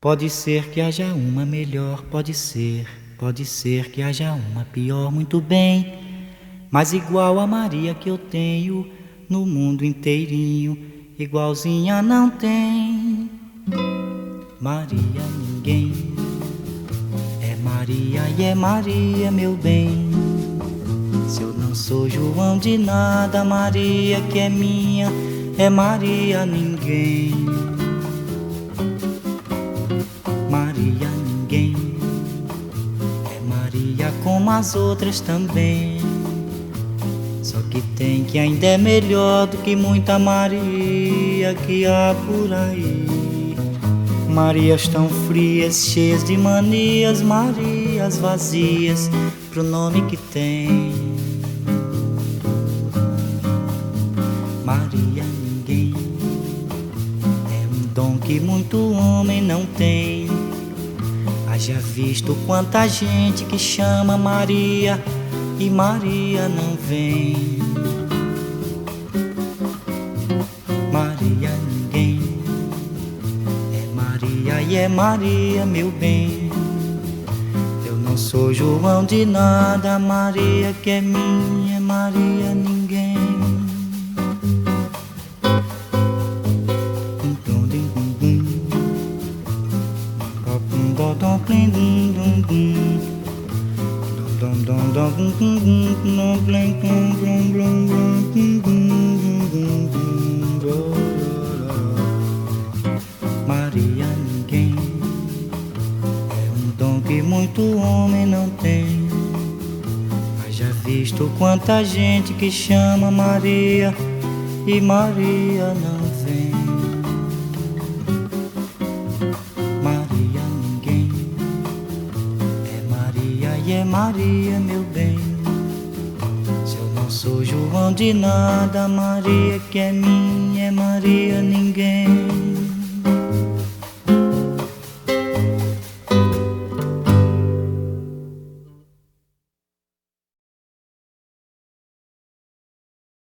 Pode ser que haja uma melhor, pode ser que haja uma pior, muito bem. Mas igual a Maria que eu tenho, no mundo inteirinho, igualzinha não tem. Maria ninguém, é Maria e é Maria, meu bem. Se eu não sou João de nada, Maria que é minha, é Maria ninguém. Maria ninguém, é Maria como as outras também. Só que tem que ainda é melhor do que muita Maria que há por aí. Marias tão frias, cheias de manias, Marias vazias pro nome que tem. Maria ninguém, é um dom que muito homem não tem. Haja visto quanta gente que chama Maria e Maria não vem. Maria ninguém, é Maria e é Maria, meu bem. Eu não sou João de nada, Maria que é minha, é Maria ninguém. Maria ninguém, é um dom que muito homem não tem. Haja visto quanta gente que chama Maria e Maria não vem. Maria ninguém, é Maria e é Maria, meu bem. Se eu não sou João de nada, Maria que é minha, é Maria ninguém.